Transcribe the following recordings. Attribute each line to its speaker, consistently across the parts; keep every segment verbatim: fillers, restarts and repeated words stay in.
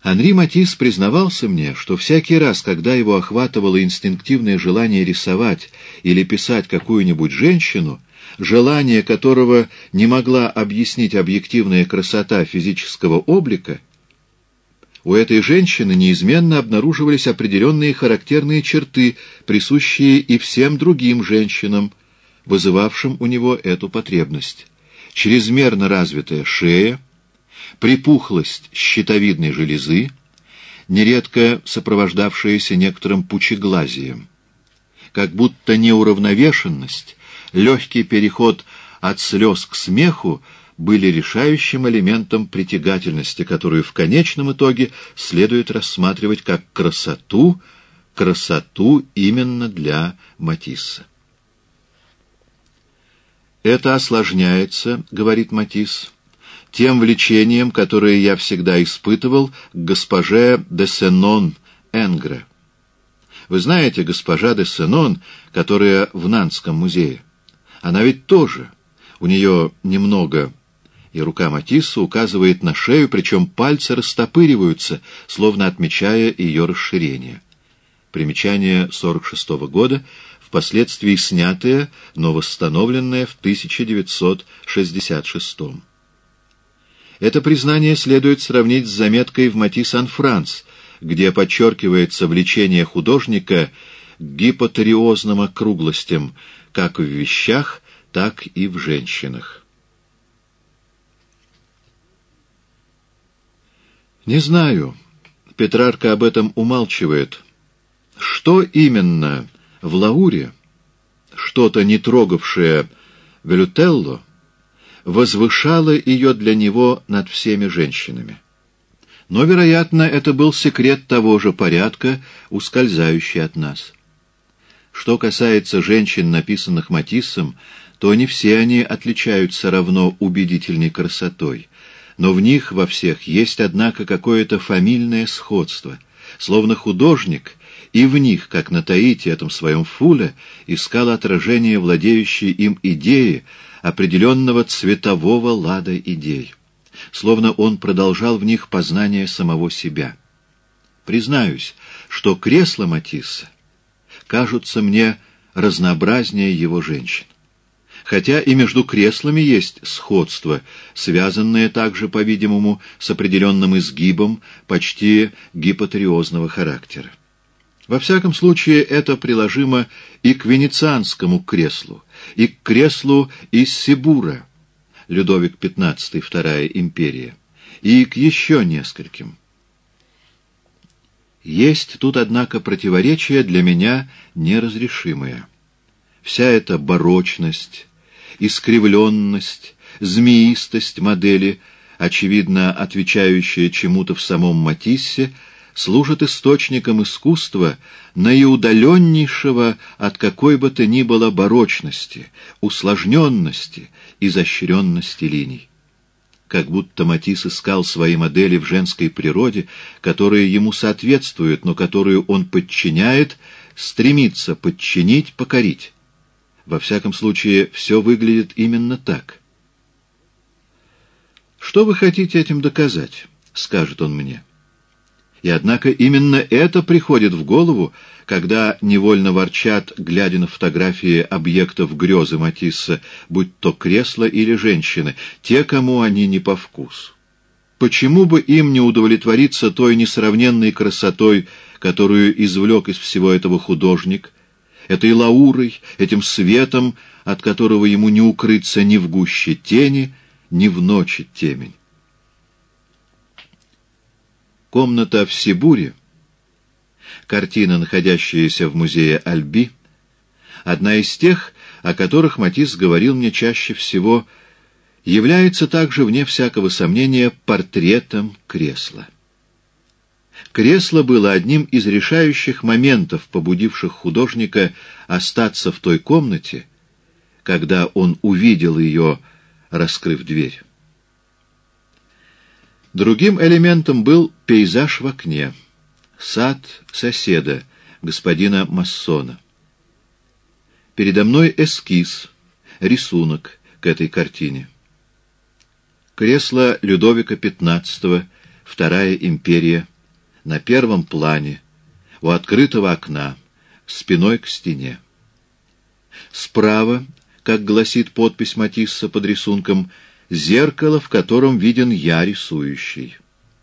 Speaker 1: Анри Матисс признавался мне, что всякий раз, когда его охватывало инстинктивное желание рисовать или писать какую-нибудь женщину, желание которого не могла объяснить объективная красота физического облика, у этой женщины неизменно обнаруживались определенные характерные черты, присущие и всем другим женщинам, вызывавшим у него эту потребность. Чрезмерно развитая шея, припухлость щитовидной железы, нередко сопровождавшаяся некоторым пучеглазием, как будто неуравновешенность, легкий переход от слез к смеху были решающим элементом притягательности, которую в конечном итоге следует рассматривать как красоту, красоту именно для Матисса. «Это осложняется, — говорит Матисс, — тем влечением, которое я всегда испытывал к госпоже де Сенон-Энгре. Вы знаете, госпожа де Сенон, которая в Нанском музее? Она ведь тоже. У нее немного...» И рука Матисса указывает на шею, причем пальцы растопыриваются, словно отмечая ее расширение. Примечание сорок шестого года, впоследствии снятое, но восстановленное в тысяча девятьсот шестьдесят шестом. Это признание следует сравнить с заметкой в «Матисс-ан-Франс», где подчеркивается влечение художника к гипотериозным округлостям как в вещах, так и в женщинах. Не знаю, Петрарка об этом умалчивает. Что именно в Лауре, что-то не трогавшее Велютелло, возвышало ее для него над всеми женщинами? Но, вероятно, это был секрет того же порядка, ускользающий от нас. Что касается женщин, написанных Матиссом, то не все они отличаются равно убедительной красотой, но в них во всех есть, однако, какое-то фамильное сходство, словно художник и в них, как на Таити, этом своем фуле, искал отражение владеющей им идеи, определенного цветового лада идей, словно он продолжал в них познание самого себя. Признаюсь, что кресла Матисса кажутся мне разнообразнее его женщин. Хотя и между креслами есть сходство, связанное также, по-видимому, с определенным изгибом почти гипотериозного характера. Во всяком случае, это приложимо и к венецианскому креслу, и к креслу из Сибура, Людовик пятнадцатый, Вторая империя, и к еще нескольким. Есть тут, однако, противоречие для меня неразрешимое. Вся эта барочность, искривленность, змеистость модели, очевидно отвечающая чему-то в самом Матиссе, служит источником искусства, наиудаленнейшего от какой бы то ни было барочности, усложненности, изощренности линий. Как будто Матисс искал свои модели в женской природе, которые ему соответствуют, но которую он подчиняет, стремится подчинить, покорить. Во всяком случае, все выглядит именно так. «Что вы хотите этим доказать?» — скажет он мне. И однако именно это приходит в голову, когда невольно ворчат, глядя на фотографии объектов грезы Матисса, будь то кресла или женщины, те, кому они не по вкусу. Почему бы им не удовлетвориться той несравненной красотой, которую извлек из всего этого художник, этой лаурой, этим светом, от которого ему не укрыться ни в гуще тени, ни в ночи темень? Комната в Сибуре, картина, находящаяся в музее Альби, одна из тех, о которых Матисс говорил мне чаще всего, является также, вне всякого сомнения, портретом кресла. Кресло было одним из решающих моментов, побудивших художника остаться в той комнате, когда он увидел ее, раскрыв дверь. Другим элементом был пейзаж в окне, сад соседа, господина Массона. Передо мной эскиз, рисунок к этой картине. Кресло Людовика пятнадцатого, Вторая империя, на первом плане, у открытого окна, спиной к стене. Справа, как гласит подпись Матисса под рисунком, зеркало, в котором виден я, рисующий.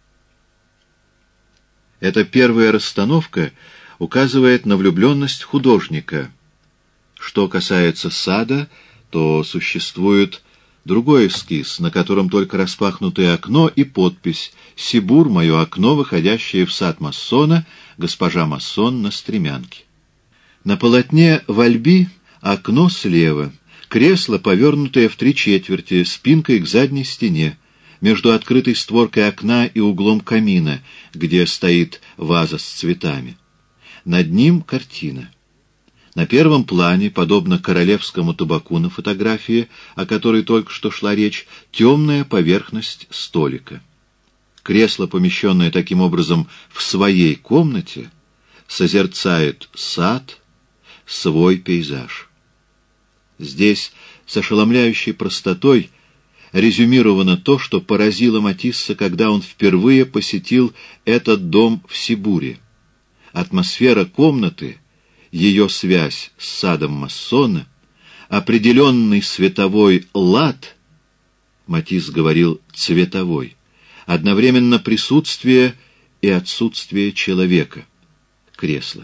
Speaker 1: Эта первая расстановка указывает на влюбленность художника. Что касается сада, то существует другой эскиз, на котором только распахнутое окно и подпись «Сибур, мое окно, выходящее в сад Массона, госпожа Массон на стремянке». На полотне Вальби окно слева, кресло, повернутое в три четверти, спинкой к задней стене, между открытой створкой окна и углом камина, где стоит ваза с цветами. Над ним картина. На первом плане, подобно королевскому табаку на фотографии, о которой только что шла речь, темная поверхность столика. Кресло, помещенное таким образом в своей комнате, созерцает сад, свой пейзаж. Здесь с ошеломляющей простотой резюмировано то, что поразило Матисса, когда он впервые посетил этот дом в Сибуре. Атмосфера комнаты, ее связь с садом Массона, определенный световой лад, Матисс говорил цветовой, одновременно присутствие и отсутствие человека, кресло.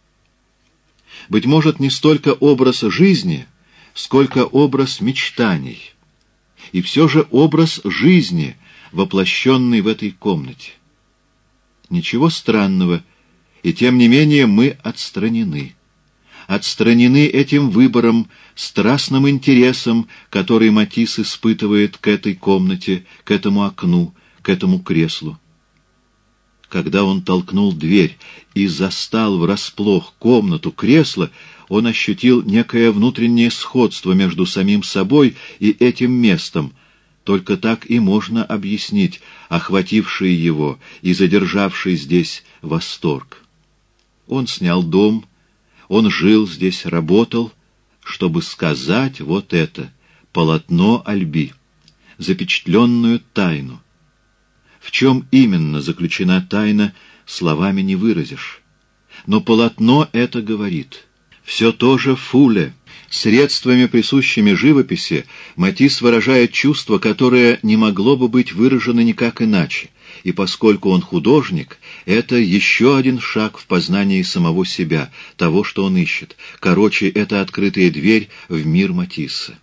Speaker 1: Быть может, не столько образ жизни, сколько образ мечтаний, и все же образ жизни, воплощенный в этой комнате. Ничего странного, и тем не менее мы отстранены. Отстранены этим выбором, страстным интересом, который Матисс испытывает к этой комнате, к этому окну, к этому креслу. Когда он толкнул дверь и застал врасплох комнату, кресло, он ощутил некое внутреннее сходство между самим собой и этим местом. Только так и можно объяснить охвативший его и задержавший здесь восторг. Он снял дом, он жил здесь, работал, чтобы сказать вот это, полотно Альби, запечатленную тайну. В чем именно заключена тайна, словами не выразишь. Но полотно это говорит. Все то же Фуле. Средствами, присущими живописи, Матисс выражает чувство, которое не могло бы быть выражено никак иначе. И поскольку он художник, это еще один шаг в познании самого себя, того, что он ищет. Короче, это открытая дверь в мир Матисса.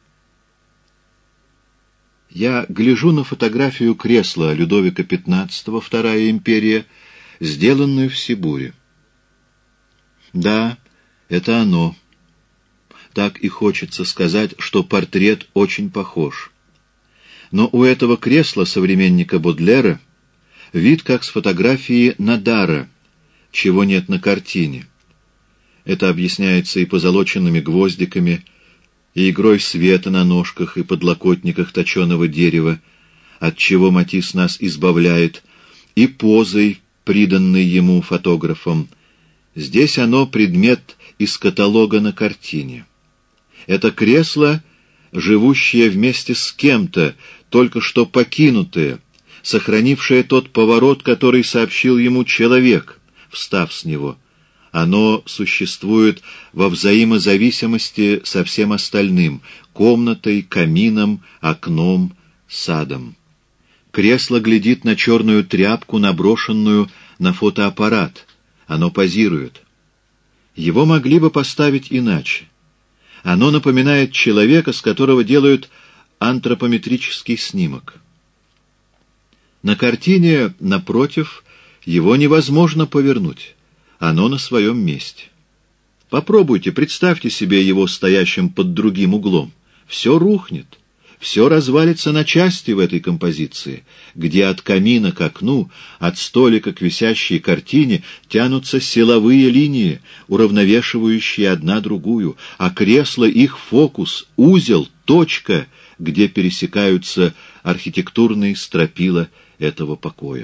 Speaker 1: Я гляжу на фотографию кресла Людовика пятнадцатого, Вторая империя, сделанную в Сибуре. Да, это оно. Так и хочется сказать, что портрет очень похож. Но у этого кресла современника Бодлера вид как с фотографии Надара, чего нет на картине. Это объясняется и позолоченными гвоздиками, и игрой света на ножках и подлокотниках точеного дерева, от чего Матисс нас избавляет, и позой, приданной ему фотографом. Здесь оно предмет из каталога на картине. Это кресло, живущее вместе с кем-то, только что покинутое, сохранившее тот поворот, который сообщил ему человек, встав с него. Оно существует во взаимозависимости со всем остальным — комнатой, камином, окном, садом. Кресло глядит на черную тряпку, наброшенную на фотоаппарат. Оно позирует. Его могли бы поставить иначе. Оно напоминает человека, с которого делают антропометрический снимок. На картине, напротив, его невозможно повернуть. Оно на своем месте. Попробуйте, представьте себе его стоящим под другим углом. Все рухнет, все развалится на части в этой композиции, где от камина к окну, от столика к висящей картине тянутся силовые линии, уравновешивающие одна другую, а кресло — их фокус, узел, точка, где пересекаются архитектурные стропила этого покоя.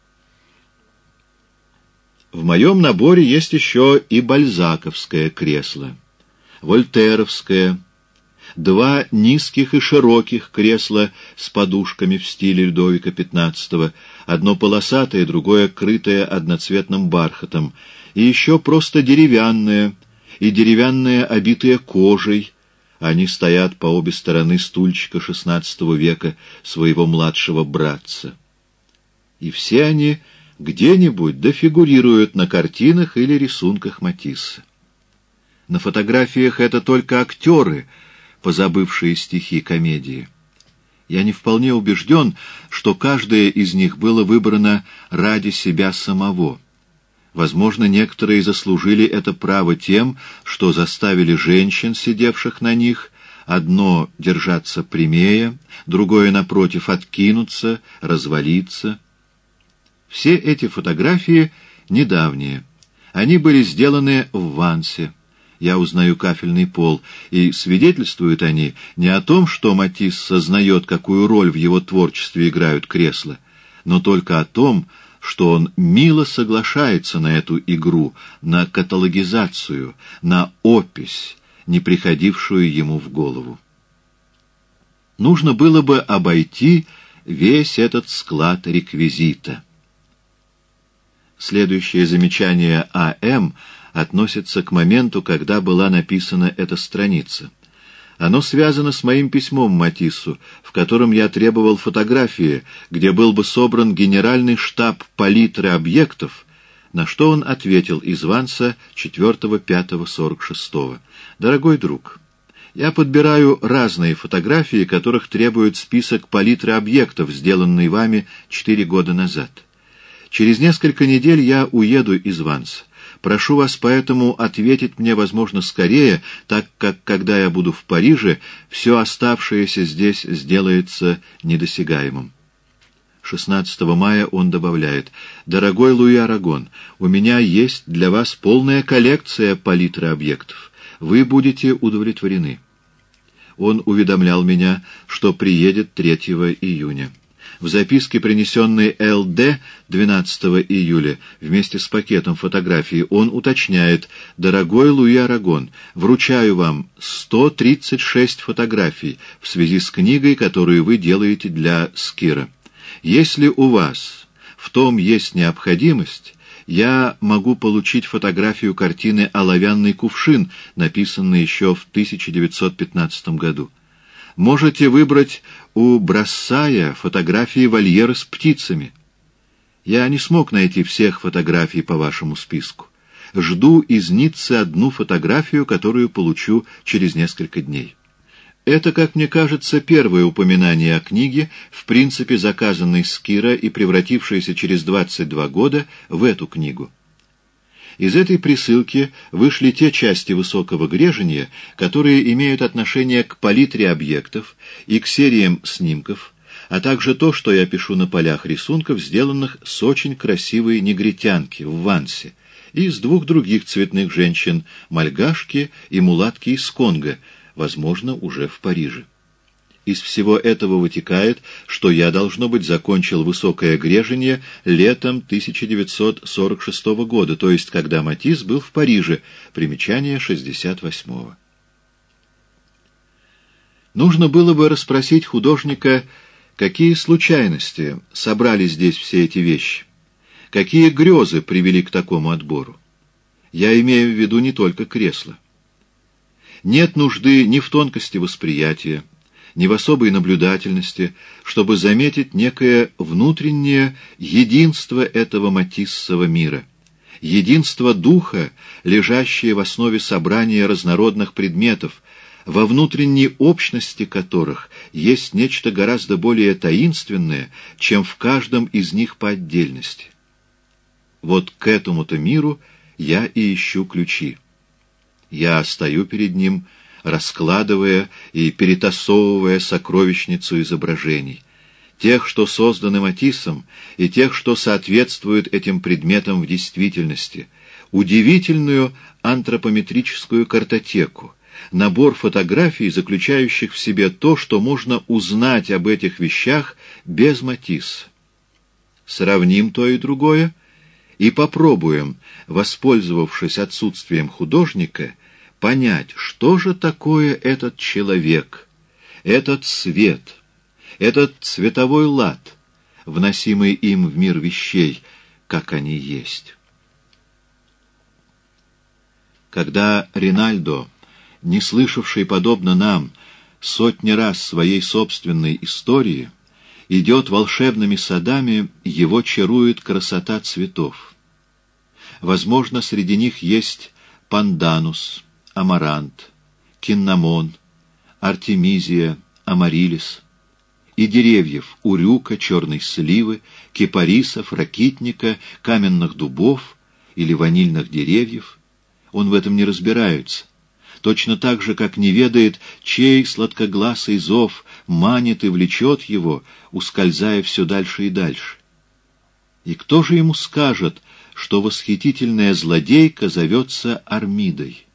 Speaker 1: В моем наборе есть еще и бальзаковское кресло, вольтеровское, два низких и широких кресла с подушками в стиле Людовика пятнадцатого, одно полосатое, другое крытое одноцветным бархатом, и еще просто деревянное, и деревянное, обитое кожей. Они стоят по обе стороны стульчика шестнадцатого века своего младшего братца. И все они где-нибудь дофигурируют на картинах или рисунках Матисса. На фотографиях это только актеры, позабывшие стихи комедии. Я не вполне убежден, что каждое из них было выбрано ради себя самого. Возможно, некоторые заслужили это право тем, что заставили женщин, сидевших на них, одно держаться прямее, другое, напротив, откинуться, развалиться. Все эти фотографии недавние. Они были сделаны в Вансе. Я узнаю кафельный пол, и свидетельствуют они не о том, что Матисс сознает, какую роль в его творчестве играют кресла, но только о том, что он мило соглашается на эту игру, на каталогизацию, на опись, не приходившую ему в голову. Нужно было бы обойти весь этот склад реквизита. Следующее замечание А М относится к моменту, когда была написана эта страница. Оно связано с моим письмом Матиссу, в котором я требовал фотографии, где был бы собран генеральный штаб палитры объектов, на что он ответил из Ванса четвёртого пятого сорок шестого. «Дорогой друг, я подбираю разные фотографии, которых требует список палитры объектов, сделанный вами четыре года назад. Через несколько недель я уеду из Ванса. Прошу вас поэтому ответить мне, возможно, скорее, так как, когда я буду в Париже, все оставшееся здесь сделается недосягаемым». шестнадцатого мая он добавляет: «Дорогой Луи Арагон, у меня есть для вас полная коллекция палитры объектов. Вы будете удовлетворены». Он уведомлял меня, что приедет третьего июня. В записке, принесенной Л Д двенадцатого июля, вместе с пакетом фотографий, он уточняет: «Дорогой Луи Арагон, вручаю вам сто тридцать шесть фотографий в связи с книгой, которую вы делаете для Скира. Если у вас в том есть необходимость, я могу получить фотографию картины «Оловянный кувшин», написанной еще в тысяча девятьсот пятнадцатом году. Можете выбрать у Брассая фотографии вольера с птицами. Я не смог найти всех фотографий по вашему списку. Жду из Ниццы одну фотографию, которую получу через несколько дней». Это, как мне кажется, первое упоминание о книге, в принципе заказанной Скира и превратившейся через двадцать два года в эту книгу. Из этой присылки вышли те части высокого грежения, которые имеют отношение к палитре объектов и к сериям снимков, а также то, что я пишу на полях рисунков, сделанных с очень красивой негритянки в Вансе, и с двух других цветных женщин, мальгашки и мулатки из Конго, возможно, уже в Париже. Из всего этого вытекает, что я, должно быть, закончил высокое грежение летом тысяча девятьсот сорок шестого года, то есть когда Матисс был в Париже, примечание шестьдесят восьмого. Нужно было бы расспросить художника, какие случайности собрали здесь все эти вещи, какие грезы привели к такому отбору. Я имею в виду не только кресло. Нет нужды ни в тонкости восприятия, ни в особой наблюдательности, чтобы заметить некое внутреннее единство этого матиссового мира, единство духа, лежащее в основе собрания разнородных предметов, во внутренней общности которых есть нечто гораздо более таинственное, чем в каждом из них по отдельности. Вот к этому-то миру я и ищу ключи. Я стою перед ним, раскладывая и перетасовывая сокровищницу изображений, тех, что созданы Матиссом, и тех, что соответствуют этим предметам в действительности, удивительную антропометрическую картотеку, набор фотографий, заключающих в себе то, что можно узнать об этих вещах без Матисса. Сравним то и другое и попробуем, воспользовавшись отсутствием художника, понять, что же такое этот человек, этот свет, этот цветовой лад, вносимый им в мир вещей, как они есть. Когда Ринальдо, не слышавший, подобно нам, сотни раз своей собственной истории, идет волшебными садами, его чарует красота цветов. Возможно, среди них есть панданус, амарант, киннамон, артемизия, амарилис, и деревьев урюка, черной сливы, кипарисов, ракитника, каменных дубов или ванильных деревьев. Он в этом не разбирается, точно так же, как не ведает, чей сладкогласый зов манит и влечет его, ускользая все дальше и дальше. И кто же ему скажет, что восхитительная злодейка зовется Армидой?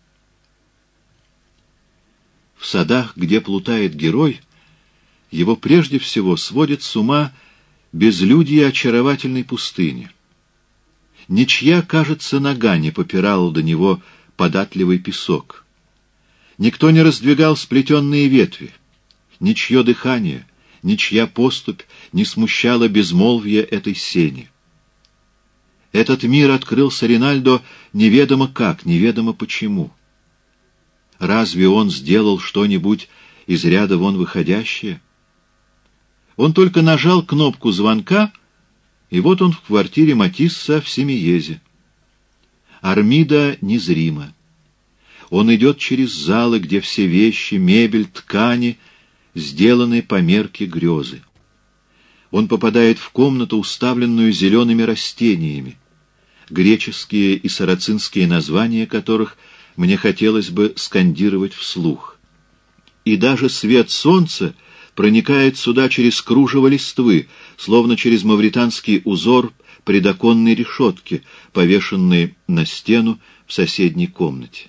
Speaker 1: В садах, где плутает герой, его прежде всего сводит с ума безлюдье очаровательной пустыни. Ничья, кажется, нога не попирала до него податливый песок. Никто не раздвигал сплетенные ветви. Ничье дыхание, ничья поступь не смущала безмолвия этой сени. Этот мир открылся Ринальдо неведомо как, неведомо почему. Разве он сделал что-нибудь из ряда вон выходящее? Он только нажал кнопку звонка, и вот он в квартире Матисса в Семиезе. Армида незрима. Он идет через залы, где все вещи, мебель, ткани сделаны по мерке грезы. Он попадает в комнату, уставленную зелеными растениями, греческие и сарацинские названия которых мне хотелось бы скандировать вслух. И даже свет солнца проникает сюда через кружево листвы, словно через мавританский узор предоконной решетки, повешенной на стену в соседней комнате.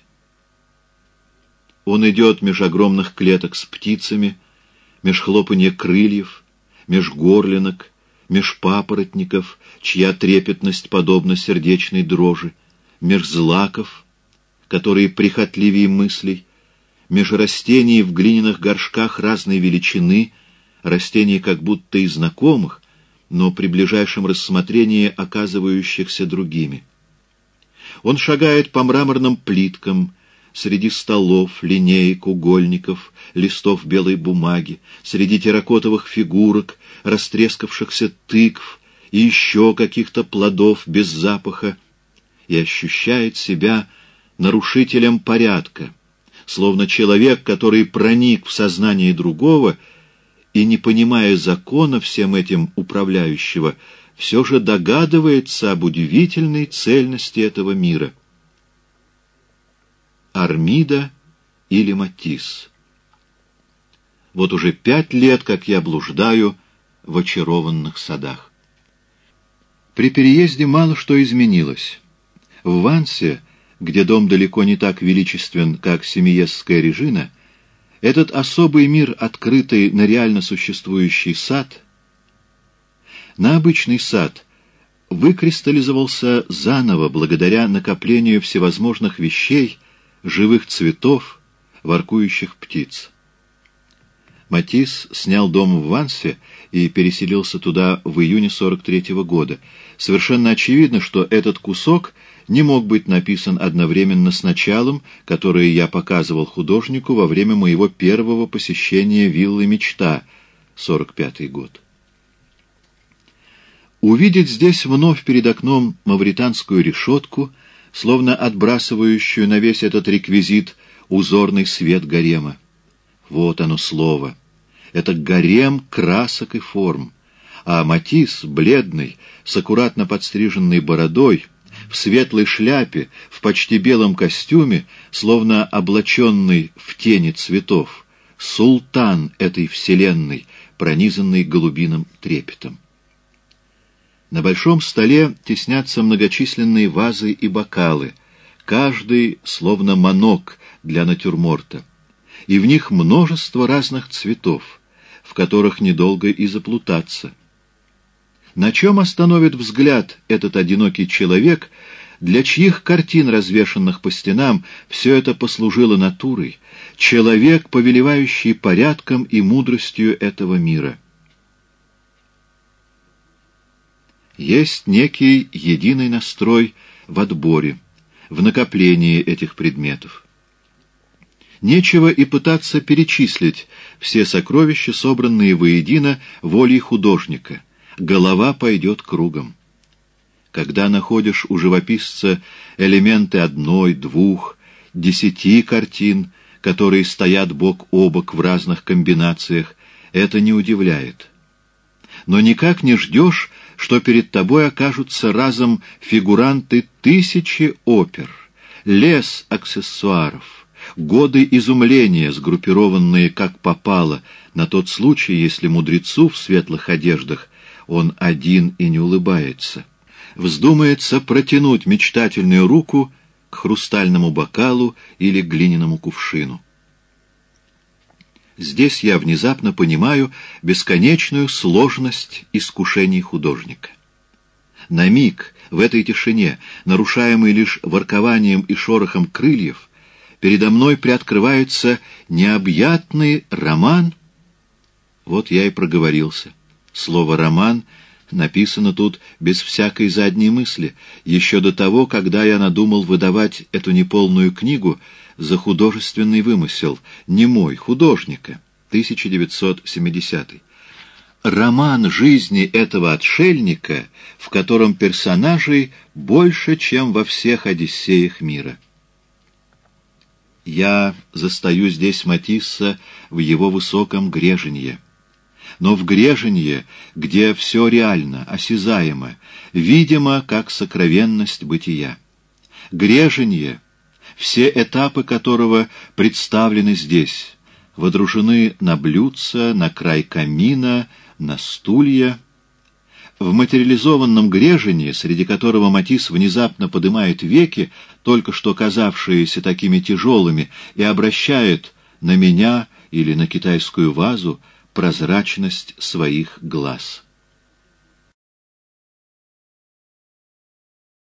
Speaker 1: Он идет меж огромных клеток с птицами, меж хлопанья крыльев, меж горлинок, меж папоротников, чья трепетность подобна сердечной дрожи, меж злаков, которые прихотливее мыслей, меж растений в глиняных горшках разной величины, растений как будто и знакомых, но при ближайшем рассмотрении оказывающихся другими. Он шагает по мраморным плиткам, среди столов, линеек, угольников, листов белой бумаги, среди терракотовых фигурок, растрескавшихся тыкв и еще каких-то плодов без запаха, и ощущает себя нарушителем порядка, словно человек, который проник в сознание другого и, не понимая закона всем этим управляющего, все же догадывается об удивительной цельности этого мира. Армида или Матисс. Вот уже пять лет, как я блуждаю в очарованных садах. При переезде мало что изменилось. В Вансе, где дом далеко не так величествен, как Семиезская Режина, этот особый мир, открытый на реально существующий сад, на обычный сад, выкристаллизовался заново благодаря накоплению всевозможных вещей, живых цветов, воркующих птиц. Матисс снял дом в Вансе и переселился туда в июне сорок третьего года. Совершенно очевидно, что этот кусок не мог быть написан одновременно с началом, которое я показывал художнику во время моего первого посещения виллы «Мечта», сорок пятый год. Увидеть здесь вновь перед окном мавританскую решетку, словно отбрасывающую на весь этот реквизит узорный свет гарема. Вот оно слово. Это гарем красок и форм. А Матисс, бледный, с аккуратно подстриженной бородой, в светлой шляпе, в почти белом костюме, словно облаченный в тени цветов, султан этой вселенной, пронизанный голубиным трепетом. На большом столе теснятся многочисленные вазы и бокалы, каждый словно манок для натюрморта, и в них множество разных цветов, в которых недолго и заплутаться. На чем остановит взгляд этот одинокий человек, для чьих картин, развешанных по стенам, все это послужило натурой, человек, повелевающий порядком и мудростью этого мира. Есть некий единый настрой в отборе, в накоплении этих предметов. Нечего и пытаться перечислить все сокровища, собранные воедино волей художника. Голова пойдет кругом. Когда находишь у живописца элементы одной, двух, десяти картин, которые стоят бок о бок в разных комбинациях, это не удивляет. Но никак не ждешь, что перед тобой окажутся разом фигуранты тысячи опер, лес аксессуаров, годы изумления, сгруппированные как попало, на тот случай, если мудрецу в светлых одеждах он один и не улыбается, вздумается протянуть мечтательную руку к хрустальному бокалу или глиняному кувшину. Здесь я внезапно понимаю бесконечную сложность искушений художника. На миг в этой тишине, нарушаемой лишь воркованием и шорохом крыльев, передо мной приоткрывается необъятный роман. Вот я и проговорился. Слово «роман» написано тут без всякой задней мысли, еще до того, когда я надумал выдавать эту неполную книгу за художественный вымысел, не мой, художника, тысяча девятьсот семидесятый. Роман жизни этого отшельника, в котором персонажей больше, чем во всех Одиссеях мира. Я застаю здесь Матисса в его высоком греженье. Но в греженье, где все реально, осязаемо, видимо, как сокровенность бытия. Греженье, все этапы которого представлены здесь, водружены на блюдца, на край камина, на стулья. В материализованном греженье, среди которого Матисс внезапно поднимает веки, только что казавшиеся такими тяжелыми, и обращает на меня или на китайскую вазу прозрачность своих глаз.